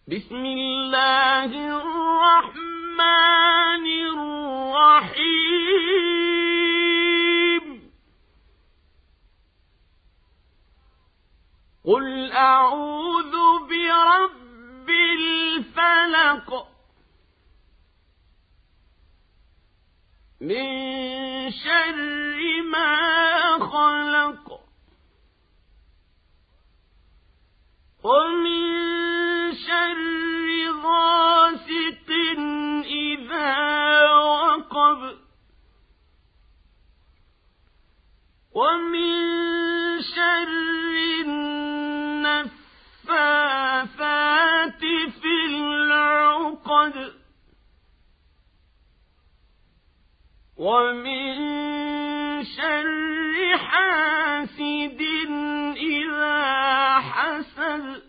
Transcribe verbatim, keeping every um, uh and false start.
بسم الله الرحمن الرحيم قل أعوذ برب الفلق من شر ما خلق ومن شر غاسق إذا وقب ومن شر النفاثات في العقد ومن شر حاسد إذا حسد